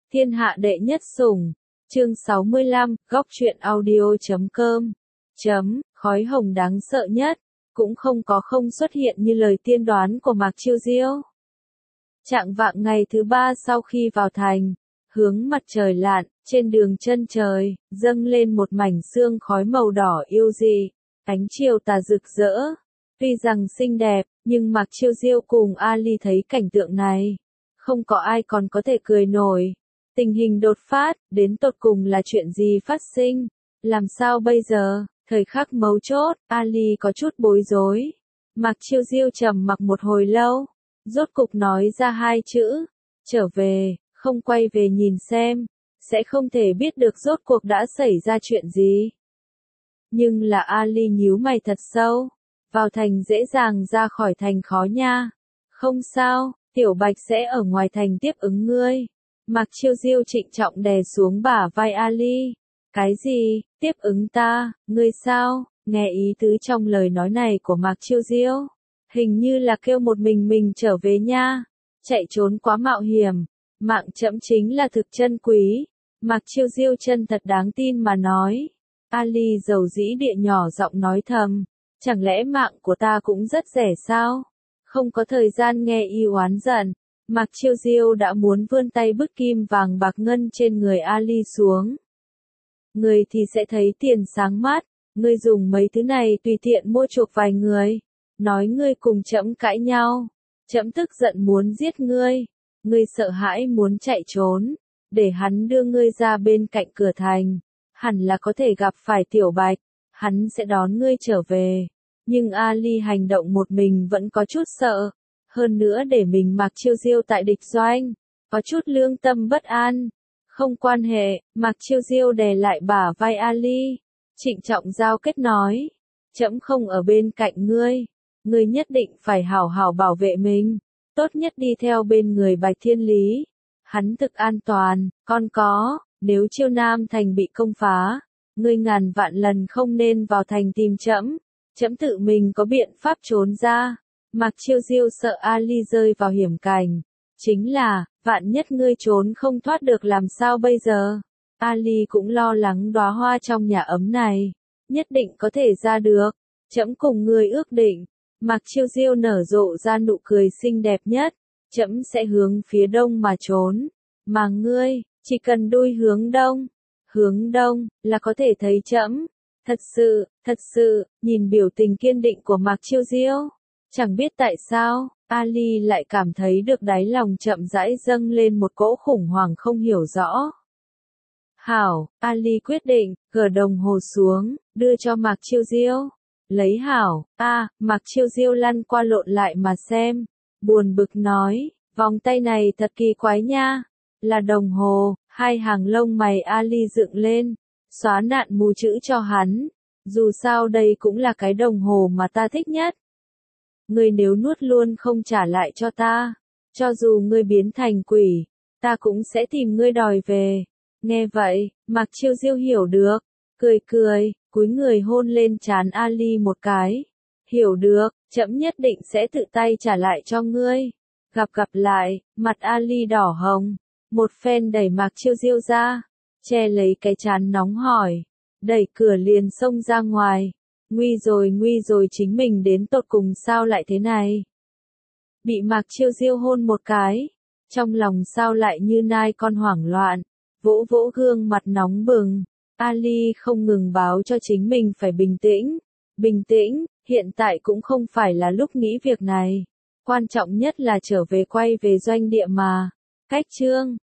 Thiên hạ đệ nhất sủng. Chương 65, góc truyện audio.com. Khói hồng đáng sợ nhất, cũng không xuất hiện như lời tiên đoán của Mạc Chiêu Diêu. Chạng vạng ngày thứ 3 sau khi vào thành, hướng mặt trời lặn, trên đường chân trời, dâng lên một mảnh sương khói màu đỏ yêu dị, ánh chiều tà rực rỡ. Tuy rằng xinh đẹp, nhưng Mạc Chiêu Diêu cùng Ali thấy cảnh tượng này, không có ai còn có thể cười nổi. Tình hình đột phát, đến tột cùng là chuyện gì phát sinh? Làm sao bây giờ? Thời khắc mấu chốt, Ali có chút bối rối. Mạc Chiêu Diêu trầm mặc một hồi lâu, rốt cục nói ra hai chữ, trở về, không quay về nhìn xem, sẽ không thể biết được rốt cuộc đã xảy ra chuyện gì. Nhưng là Ali nhíu mày thật sâu, vào thành dễ dàng ra khỏi thành khó nha. Không sao, Tiểu Bạch sẽ ở ngoài thành tiếp ứng ngươi. Mạc Chiêu Diêu trịnh trọng đè xuống bả vai Ali. Cái gì, tiếp ứng ta, ngươi sao? Nghe ý tứ trong lời nói này của Mạc Chiêu Diêu, hình như là kêu một mình trở về nha. Chạy trốn quá mạo hiểm, mạng trẫm chính là thực chân quý. Mạc Chiêu Diêu chân thật đáng tin mà nói. Ali dầu dĩ địa nhỏ giọng nói thầm, chẳng lẽ mạng của ta cũng rất rẻ sao? Không có thời gian nghe y oán giận, Mạc Chiêu Diêu đã muốn vươn tay bức kim vàng bạc ngân trên người Ali xuống. Người thì sẽ thấy tiền sáng mắt, ngươi dùng mấy thứ này tùy tiện mua chuộc vài người, nói ngươi cùng trẫm cãi nhau, trẫm tức giận muốn giết ngươi, ngươi sợ hãi muốn chạy trốn, để hắn đưa ngươi ra bên cạnh cửa thành, hẳn là có thể gặp phải Tiểu Bạch, hắn sẽ đón ngươi trở về. Nhưng Ali hành động một mình vẫn có chút sợ, hơn nữa để mình Mạc Chiêu Diêu tại địch doanh, có chút lương tâm bất an. Không quan hệ, Mạc Chiêu Diêu đè lại bả vai Ali, trịnh trọng giao kết nói, trẫm không ở bên cạnh ngươi, ngươi nhất định phải hảo hảo bảo vệ mình, tốt nhất đi theo bên người Bạch Thiên Lý, hắn thực an toàn, còn có, nếu Chiêu Nam thành bị công phá, ngươi ngàn vạn lần không nên vào thành tìm trẫm, trẫm tự mình có biện pháp trốn ra. Mạc Chiêu Diêu sợ Ali rơi vào hiểm cảnh, chính là, vạn nhất ngươi trốn không thoát được làm sao bây giờ? Ali cũng lo lắng đóa hoa trong nhà ấm này, nhất định có thể ra được, trẫm cùng ngươi ước định. Mạc Chiêu Diêu nở rộ ra nụ cười xinh đẹp nhất, trẫm sẽ hướng phía đông mà trốn, mà ngươi, chỉ cần đuôi hướng đông, là có thể thấy trẫm. Thật sự, nhìn biểu tình kiên định của Mạc Chiêu Diêu, chẳng biết tại sao, Ali lại cảm thấy được đáy lòng chậm rãi dâng lên một cỗ khủng hoảng không hiểu rõ. Hảo, Ali quyết định, gỡ đồng hồ xuống, đưa cho Mạc Chiêu Diêu. Lấy hảo, Mạc Chiêu Diêu lăn qua lộn lại mà xem, buồn bực nói, vòng tay này thật kỳ quái nha, là đồng hồ. Hai hàng lông mày Ali dựng lên, xóa nạn mù chữ cho hắn, dù sao đây cũng là cái đồng hồ mà ta thích nhất. Ngươi nếu nuốt luôn không trả lại cho ta, cho dù ngươi biến thành quỷ, ta cũng sẽ tìm ngươi đòi về. Nghe vậy, Mạc Chiêu Diêu hiểu được, cười, cúi người hôn lên trán Ali một cái. Hiểu được, trẫm nhất định sẽ tự tay trả lại cho ngươi. Gặp lại, mặt Ali đỏ hồng, một phen đẩy Mạc Chiêu Diêu ra, che lấy cái trán nóng hỏi, đẩy cửa liền xông ra ngoài. Nguy rồi chính mình đến tột cùng sao lại thế này? Bị Mạc Chiêu Diêu hôn một cái, trong lòng sao lại như nai con hoảng loạn, vỗ gương mặt nóng bừng, Ali không ngừng báo cho chính mình phải bình tĩnh, hiện tại cũng không phải là lúc nghĩ việc này, quan trọng nhất là trở về quay về doanh địa mà. Cách chương